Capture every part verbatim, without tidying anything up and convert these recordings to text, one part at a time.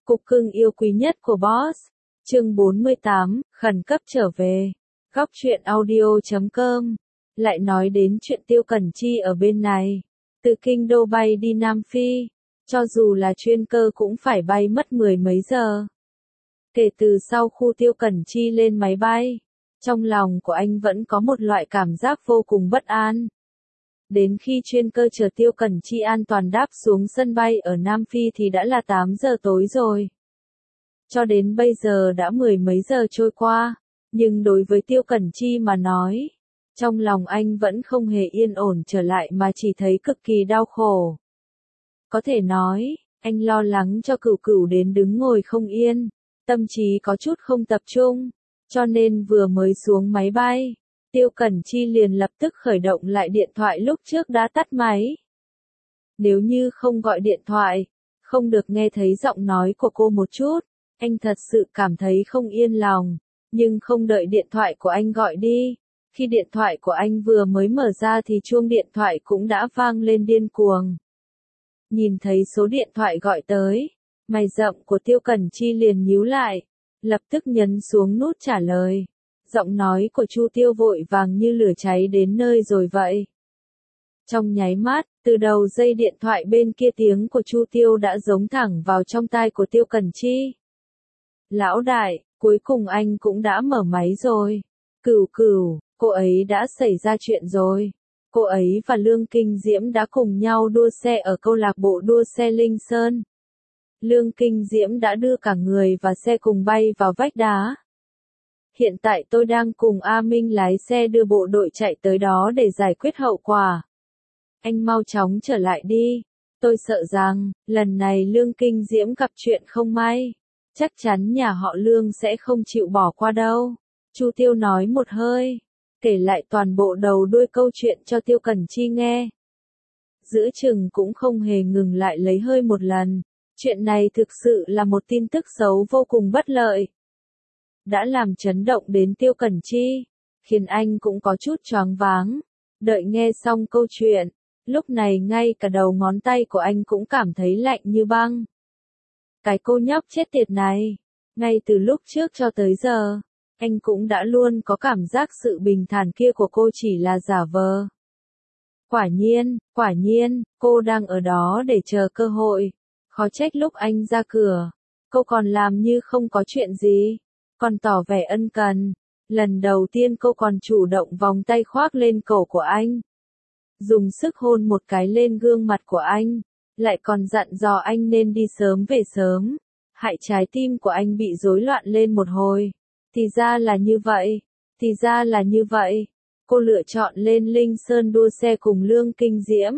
Cục cưng yêu quý nhất của Boss. Chương bốn mươi tám, khẩn cấp trở về. Góc truyện audio chấm com. Lại nói đến chuyện Tiêu Cẩn Chi ở bên này. Từ kinh đô bay đi Nam Phi. Cho dù là chuyên cơ cũng phải bay mất mười mấy giờ. Kể từ sau khu Tiêu Cẩn Chi lên máy bay, trong lòng của anh vẫn có một loại cảm giác vô cùng bất an. Đến khi chuyên cơ chở Tiêu Cẩn Chi an toàn đáp xuống sân bay ở Nam Phi thì đã là tám giờ tối rồi. Cho đến bây giờ đã mười mấy giờ trôi qua, nhưng đối với Tiêu Cẩn Chi mà nói, trong lòng anh vẫn không hề yên ổn trở lại mà chỉ thấy cực kỳ đau khổ. Có thể nói, anh lo lắng cho Cửu Cửu đến đứng ngồi không yên, tâm trí có chút không tập trung, cho nên vừa mới xuống máy bay, Tiêu Cẩn Chi liền lập tức khởi động lại điện thoại lúc trước đã tắt máy. Nếu như không gọi điện thoại, không được nghe thấy giọng nói của cô một chút, anh thật sự cảm thấy không yên lòng, nhưng không đợi điện thoại của anh gọi đi. Khi điện thoại của anh vừa mới mở ra thì chuông điện thoại cũng đã vang lên điên cuồng. Nhìn thấy số điện thoại gọi tới, mày rậm của Tiêu Cẩn Chi liền nhíu lại, lập tức nhấn xuống nút trả lời. Giọng nói của Chu Tiêu vội vàng như lửa cháy đến nơi rồi vậy. Trong nháy mắt, từ đầu dây điện thoại bên kia tiếng của Chu Tiêu đã giống thẳng vào trong tai của Tiêu Cẩn Chi. Lão đại, cuối cùng anh cũng đã mở máy rồi. Cửu Cửu, cô ấy đã xảy ra chuyện rồi. Cô ấy và Lương Kinh Diễm đã cùng nhau đua xe ở câu lạc bộ đua xe Linh Sơn. Lương Kinh Diễm đã đưa cả người và xe cùng bay vào vách đá. Hiện tại tôi đang cùng A Minh lái xe đưa bộ đội chạy tới đó để giải quyết hậu quả. Anh mau chóng trở lại đi. Tôi sợ rằng, lần này Lương Kinh Diễm gặp chuyện không may. Chắc chắn nhà họ Lương sẽ không chịu bỏ qua đâu. Chu Tiêu nói một hơi, kể lại toàn bộ đầu đuôi câu chuyện cho Tiêu Cẩn Chi nghe. Giữa chừng cũng không hề ngừng lại lấy hơi một lần. Chuyện này thực sự là một tin tức xấu vô cùng bất lợi. Đã làm chấn động đến Tiêu Cẩn Chi, khiến anh cũng có chút choáng váng. Đợi nghe xong câu chuyện, lúc này ngay cả đầu ngón tay của anh cũng cảm thấy lạnh như băng. Cái cô nhóc chết tiệt này, ngay từ lúc trước cho tới giờ, anh cũng đã luôn có cảm giác sự bình thản kia của cô chỉ là giả vờ. Quả nhiên, quả nhiên, cô đang ở đó để chờ cơ hội. Khó trách lúc anh ra cửa, cô còn làm như không có chuyện gì, còn tỏ vẻ ân cần. Lần đầu tiên cô còn chủ động vòng tay khoác lên cổ của anh, dùng sức hôn một cái lên gương mặt của anh, lại còn dặn dò anh nên đi sớm về sớm, hại trái tim của anh bị rối loạn lên một hồi. Thì ra là như vậy, thì ra là như vậy, cô lựa chọn lên Linh Sơn đua xe cùng Lương Kinh Diễm.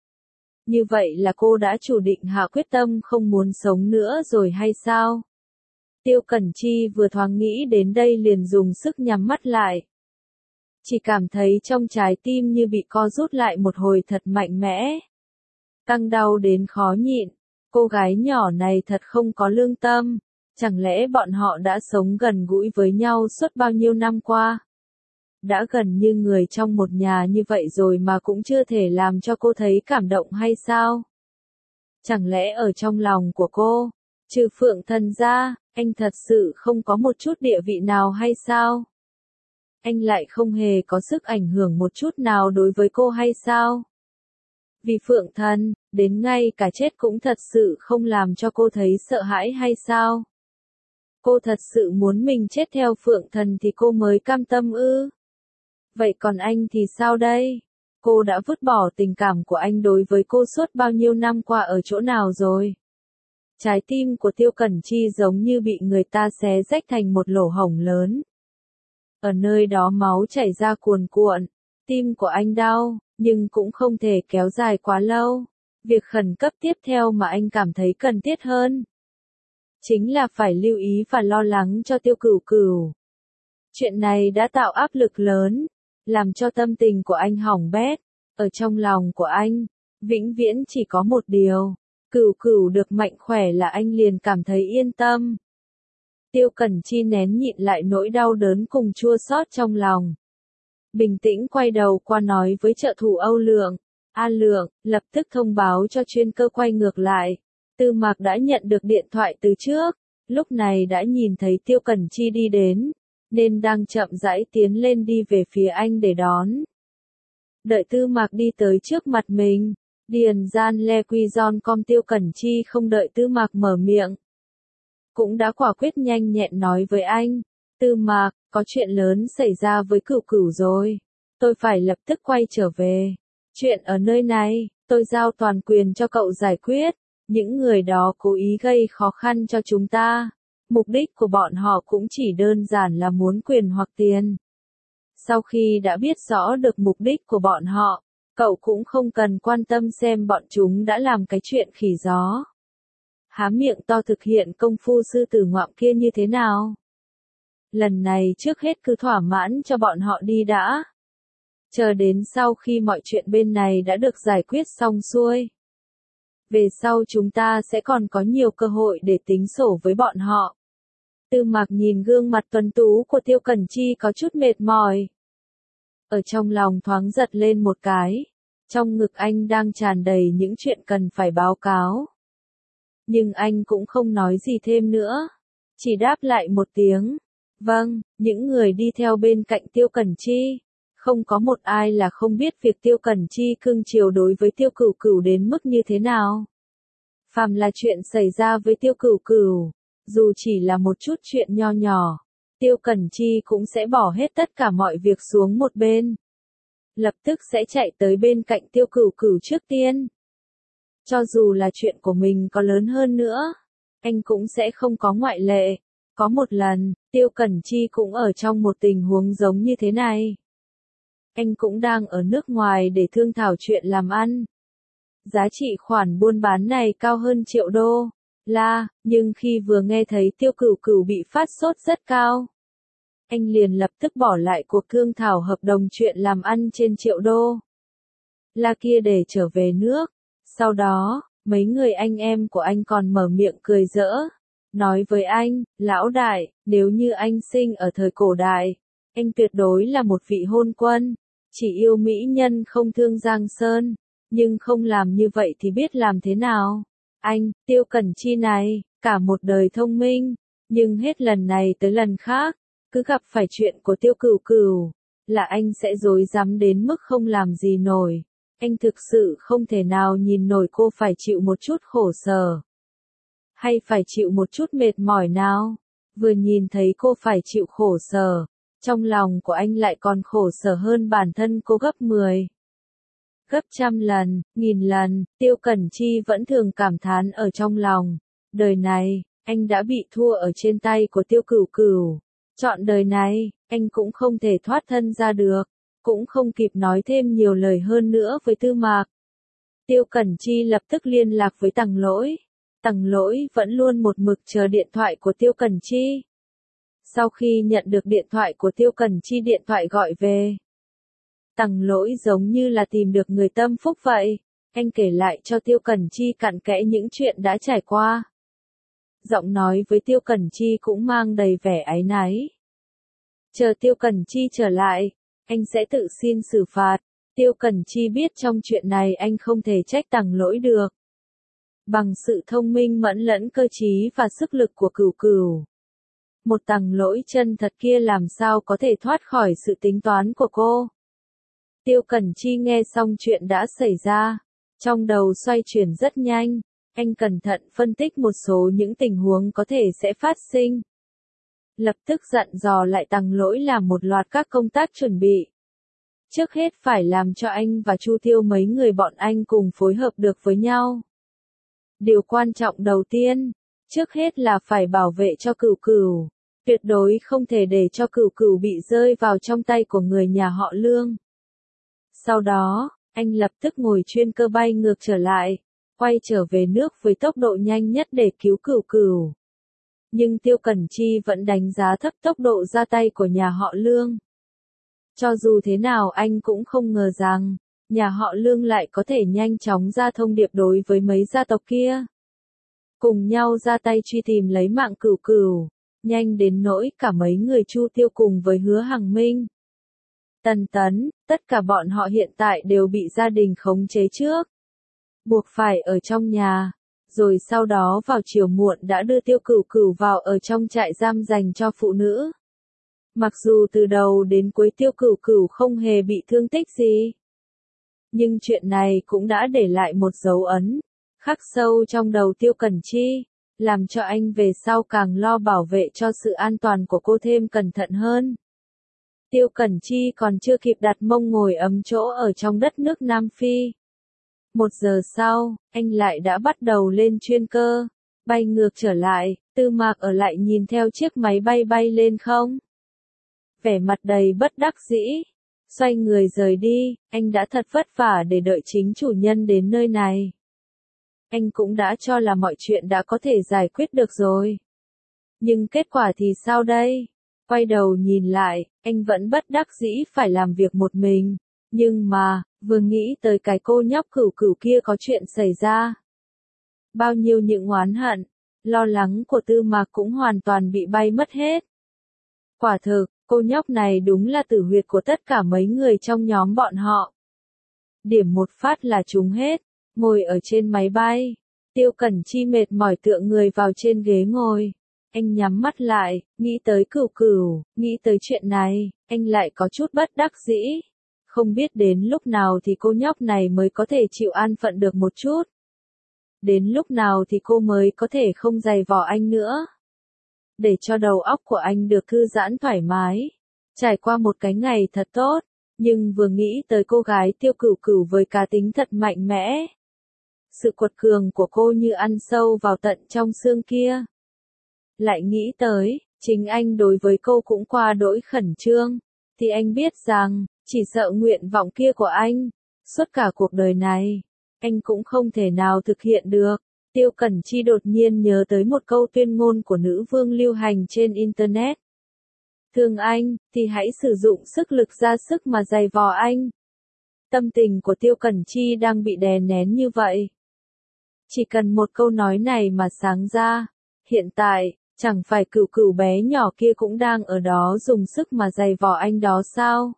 Như vậy là cô đã chủ định hạ quyết tâm không muốn sống nữa rồi hay sao? Tiêu Cẩn Chi vừa thoáng nghĩ đến đây liền dùng sức nhắm mắt lại. Chỉ cảm thấy trong trái tim như bị co rút lại một hồi thật mạnh mẽ. Căng đau đến khó nhịn, cô gái nhỏ này thật không có lương tâm, chẳng lẽ bọn họ đã sống gần gũi với nhau suốt bao nhiêu năm qua? Đã gần như người trong một nhà như vậy rồi mà cũng chưa thể làm cho cô thấy cảm động hay sao? Chẳng lẽ ở trong lòng của cô, trừ Phượng Thần ra, anh thật sự không có một chút địa vị nào hay sao? Anh lại không hề có sức ảnh hưởng một chút nào đối với cô hay sao? Vì Phượng Thần, đến ngay cả chết cũng thật sự không làm cho cô thấy sợ hãi hay sao? Cô thật sự muốn mình chết theo Phượng Thần thì cô mới cam tâm ư? Vậy còn anh thì sao đây? Cô đã vứt bỏ tình cảm của anh đối với cô suốt bao nhiêu năm qua ở chỗ nào rồi? Trái tim của Tiêu Cẩn Chi giống như bị người ta xé rách thành một lỗ hổng lớn. Ở nơi đó máu chảy ra cuồn cuộn, tim của anh đau, nhưng cũng không thể kéo dài quá lâu. Việc khẩn cấp tiếp theo mà anh cảm thấy cần thiết hơn, chính là phải lưu ý và lo lắng cho Tiêu Cửu Cửu. Chuyện này đã tạo áp lực lớn, làm cho tâm tình của anh hỏng bét. Ở trong lòng của anh, vĩnh viễn chỉ có một điều, Cửu Cửu được mạnh khỏe là anh liền cảm thấy yên tâm. Tiêu Cẩn Chi nén nhịn lại nỗi đau đớn cùng chua xót trong lòng. Bình tĩnh quay đầu qua nói với trợ thủ Âu Lượng, A Lượng, lập tức thông báo cho chuyên cơ quay ngược lại. Tư Mạc đã nhận được điện thoại từ trước, lúc này đã nhìn thấy Tiêu Cẩn Chi đi đến, nên đang chậm rãi tiến lên đi về phía anh để đón. Đợi Tư Mạc đi tới trước mặt mình, điền gian le quy giòn com Tiêu Cẩn Chi không đợi Tư Mạc mở miệng. Cũng đã quả quyết nhanh nhẹn nói với anh, Tư Mạc, có chuyện lớn xảy ra với Cửu Cửu rồi, tôi phải lập tức quay trở về. Chuyện ở nơi này, tôi giao toàn quyền cho cậu giải quyết, những người đó cố ý gây khó khăn cho chúng ta. Mục đích của bọn họ cũng chỉ đơn giản là muốn quyền hoặc tiền. Sau khi đã biết rõ được mục đích của bọn họ, cậu cũng không cần quan tâm xem bọn chúng đã làm cái chuyện khỉ gió. Há miệng to thực hiện công phu sư tử ngoạm kia như thế nào. Lần này trước hết cứ thỏa mãn cho bọn họ đi đã. Chờ đến sau khi mọi chuyện bên này đã được giải quyết xong xuôi. Về sau chúng ta sẽ còn có nhiều cơ hội để tính sổ với bọn họ. Tư Mạc nhìn gương mặt tuấn tú của Tiêu Cẩn Chi có chút mệt mỏi. Ở trong lòng thoáng giật lên một cái. Trong ngực anh đang tràn đầy những chuyện cần phải báo cáo. Nhưng anh cũng không nói gì thêm nữa. Chỉ đáp lại một tiếng. Vâng, những người đi theo bên cạnh Tiêu Cẩn Chi. Không có một ai là không biết việc Tiêu Cẩn Chi cưng chiều đối với Tiêu Cửu Cửu đến mức như thế nào. Phàm là chuyện xảy ra với Tiêu Cửu Cửu, dù chỉ là một chút chuyện nho nhỏ, Tiêu Cẩn Chi cũng sẽ bỏ hết tất cả mọi việc xuống một bên. Lập tức sẽ chạy tới bên cạnh Tiêu Cửu Cửu trước tiên. Cho dù là chuyện của mình có lớn hơn nữa, anh cũng sẽ không có ngoại lệ. Có một lần, Tiêu Cẩn Chi cũng ở trong một tình huống giống như thế này. Anh cũng đang ở nước ngoài để thương thảo chuyện làm ăn. Giá trị khoản buôn bán này cao hơn triệu đô la, nhưng khi vừa nghe thấy Tiêu Cửu Cửu bị phát sốt rất cao, anh liền lập tức bỏ lại cuộc thương thảo hợp đồng chuyện làm ăn trên triệu đô la kia để trở về nước. Sau đó, mấy người anh em của anh còn mở miệng cười giỡn, nói với anh, lão đại, nếu như anh sinh ở thời cổ đại, anh tuyệt đối là một vị hôn quân, chỉ yêu mỹ nhân không thương giang sơn, nhưng không làm như vậy thì biết làm thế nào. Anh, Tiêu Cẩn Chi này, cả một đời thông minh, nhưng hết lần này tới lần khác, cứ gặp phải chuyện của Tiêu Cửu Cửu, là anh sẽ rối rắm đến mức không làm gì nổi. Anh thực sự không thể nào nhìn nổi cô phải chịu một chút khổ sở, hay phải chịu một chút mệt mỏi nào. Vừa nhìn thấy cô phải chịu khổ sở, trong lòng của anh lại còn khổ sở hơn bản thân cô gấp mười. Gấp trăm lần, nghìn lần, Tiêu Cẩn Chi vẫn thường cảm thán ở trong lòng. Đời này, anh đã bị thua ở trên tay của Tiêu Cửu Cửu. Chọn đời này, anh cũng không thể thoát thân ra được. Cũng không kịp nói thêm nhiều lời hơn nữa với Tư Mạc. Tiêu Cẩn Chi lập tức liên lạc với Tằng Lỗi. Tằng Lỗi vẫn luôn một mực chờ điện thoại của Tiêu Cẩn Chi. Sau khi nhận được điện thoại của Tiêu Cẩn Chi điện thoại gọi về, Tằng Lỗi giống như là tìm được người tâm phúc vậy. Anh kể lại cho Tiêu Cẩn Chi cặn kẽ những chuyện đã trải qua. Giọng nói với Tiêu Cẩn Chi cũng mang đầy vẻ áy náy. Chờ Tiêu Cẩn Chi trở lại, anh sẽ tự xin xử phạt. Tiêu Cẩn Chi biết trong chuyện này anh không thể trách Tằng Lỗi được. Bằng sự thông minh mẫn lẫn cơ trí và sức lực của Cửu Cửu, một Tằng Lỗi chân thật kia làm sao có thể thoát khỏi sự tính toán của cô. Tiêu Cẩn Chi nghe xong chuyện đã xảy ra, trong đầu xoay chuyển rất nhanh, anh cẩn thận phân tích một số những tình huống có thể sẽ phát sinh. Lập tức dặn dò lại Tằng Lỗi làm một loạt các công tác chuẩn bị. Trước hết phải làm cho anh và Chu Tiêu mấy người bọn anh cùng phối hợp được với nhau. Điều quan trọng đầu tiên, trước hết là phải bảo vệ cho Cửu Cửu, tuyệt đối không thể để cho Cửu Cửu bị rơi vào trong tay của người nhà họ Lương. Sau đó, anh lập tức ngồi chuyên cơ bay ngược trở lại, quay trở về nước với tốc độ nhanh nhất để cứu Cửu Cửu. Nhưng Tiêu Cẩn Chi vẫn đánh giá thấp tốc độ ra tay của nhà họ Lương. Cho dù thế nào anh cũng không ngờ rằng, nhà họ Lương lại có thể nhanh chóng ra thông điệp đối với mấy gia tộc kia. Cùng nhau ra tay truy tìm lấy mạng Cửu Cửu, nhanh đến nỗi cả mấy người Chu Tiêu cùng với Hứa Hằng Minh, Tần Tấn, tất cả bọn họ hiện tại đều bị gia đình khống chế trước. Buộc phải ở trong nhà. rồi sau đó vào chiều muộn đã đưa Tiêu Cửu Cửu vào ở trong trại giam dành cho phụ nữ. Mặc dù từ đầu đến cuối Tiêu Cửu Cửu không hề bị thương tích gì, nhưng chuyện này cũng đã để lại một dấu ấn khắc sâu trong đầu Tiêu Cẩn Chi, làm cho anh về sau càng lo bảo vệ cho sự an toàn của cô thêm cẩn thận hơn. Tiêu Cẩn Chi còn chưa kịp đặt mông ngồi ấm chỗ ở trong đất nước Nam Phi. Một giờ sau, anh lại đã bắt đầu lên chuyên cơ, bay ngược trở lại. Tư Mạc ở lại nhìn theo chiếc máy bay bay lên không. Vẻ mặt đầy bất đắc dĩ, xoay người rời đi. Anh đã thật vất vả để đợi chính chủ nhân đến nơi này. Anh cũng đã cho là mọi chuyện đã có thể giải quyết được rồi. Nhưng kết quả thì sao đây? Quay đầu nhìn lại, anh vẫn bất đắc dĩ phải làm việc một mình. Nhưng mà, vừa nghĩ tới cái cô nhóc Cửu Cửu kia có chuyện xảy ra. Bao nhiêu những oán hận, lo lắng của Tư Mạc cũng hoàn toàn bị bay mất hết. Quả thực, cô nhóc này đúng là tử huyệt của tất cả mấy người trong nhóm bọn họ. Điểm một phát là trúng hết. Ngồi ở trên máy bay, Tiêu Cẩn Chi mệt mỏi tựa người vào trên ghế ngồi. Anh nhắm mắt lại, nghĩ tới Cửu Cửu, nghĩ tới chuyện này, anh lại có chút bất đắc dĩ. Không biết đến lúc nào thì cô nhóc này mới có thể chịu an phận được một chút. Đến lúc nào thì cô mới có thể không giày vò anh nữa. Để cho đầu óc của anh được thư giãn thoải mái. Trải qua một cái ngày thật tốt, nhưng vừa nghĩ tới cô gái Tiêu Cửu Cửu với cá tính thật mạnh mẽ. Sự quật cường của cô như ăn sâu vào tận trong xương kia. Lại nghĩ tới, chính anh đối với cô cũng qua đỗi khẩn trương, thì anh biết rằng, chỉ sợ nguyện vọng kia của anh, suốt cả cuộc đời này, anh cũng không thể nào thực hiện được. Tiêu Cẩn Chi đột nhiên nhớ tới một câu tuyên ngôn của nữ vương lưu hành trên Internet. Thương anh, thì hãy sử dụng sức lực ra sức mà giày vò anh. Tâm tình của Tiêu Cẩn Chi đang bị đè nén như vậy. Chỉ cần một câu nói này mà sáng ra, hiện tại, chẳng phải Cửu Cửu bé nhỏ kia cũng đang ở đó dùng sức mà giày vò anh đó sao?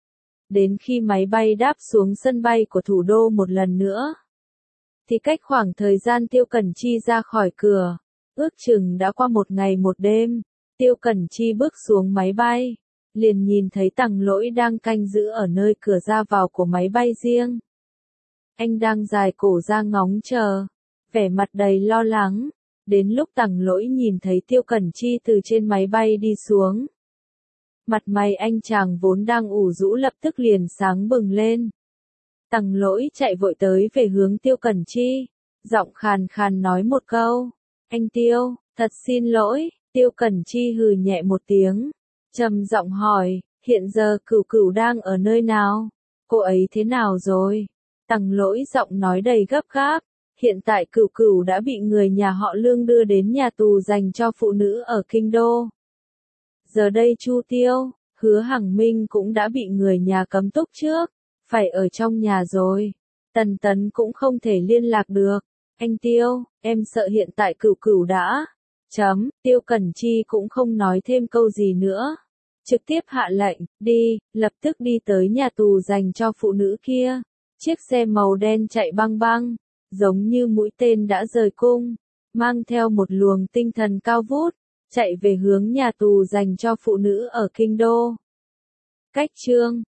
Đến khi máy bay đáp xuống sân bay của thủ đô một lần nữa, thì cách khoảng thời gian Tiêu Cẩn Chi ra khỏi cửa, ước chừng đã qua một ngày một đêm. Tiêu Cẩn Chi bước xuống máy bay, liền nhìn thấy Tằng Lỗi đang canh giữ ở nơi cửa ra vào của máy bay riêng. Anh đang dài cổ ra ngóng chờ, vẻ mặt đầy lo lắng. Đến lúc Tằng Lỗi nhìn thấy Tiêu Cẩn Chi từ trên máy bay đi xuống, mặt mày anh chàng vốn đang ủ rũ lập tức liền sáng bừng lên. Tằng Lỗi chạy vội tới về hướng Tiêu Cẩn Chi, giọng khàn khàn nói một câu, anh Tiêu, thật xin lỗi. Tiêu Cẩn Chi hừ nhẹ một tiếng, trầm giọng hỏi, hiện giờ Cửu Cửu đang ở nơi nào? Cô ấy thế nào rồi? Tằng Lỗi giọng nói đầy gấp gáp, hiện tại Cửu Cửu đã bị người nhà họ Lương đưa đến nhà tù dành cho phụ nữ ở Kinh Đô. Giờ đây Chu Tiêu, Hứa Hằng Minh cũng đã bị người nhà cấm túc trước, phải ở trong nhà rồi. Tần Tấn cũng không thể liên lạc được. Anh Tiêu, em sợ hiện tại Cửu Cửu đã... Chấm, Tiêu Cẩn Chi cũng không nói thêm câu gì nữa. Trực tiếp hạ lệnh, đi, lập tức đi tới nhà tù dành cho phụ nữ kia. Chiếc xe màu đen chạy băng băng, giống như mũi tên đã rời cung, mang theo một luồng tinh thần cao vút, chạy về hướng nhà tù dành cho phụ nữ ở Kinh Đô. Cách chương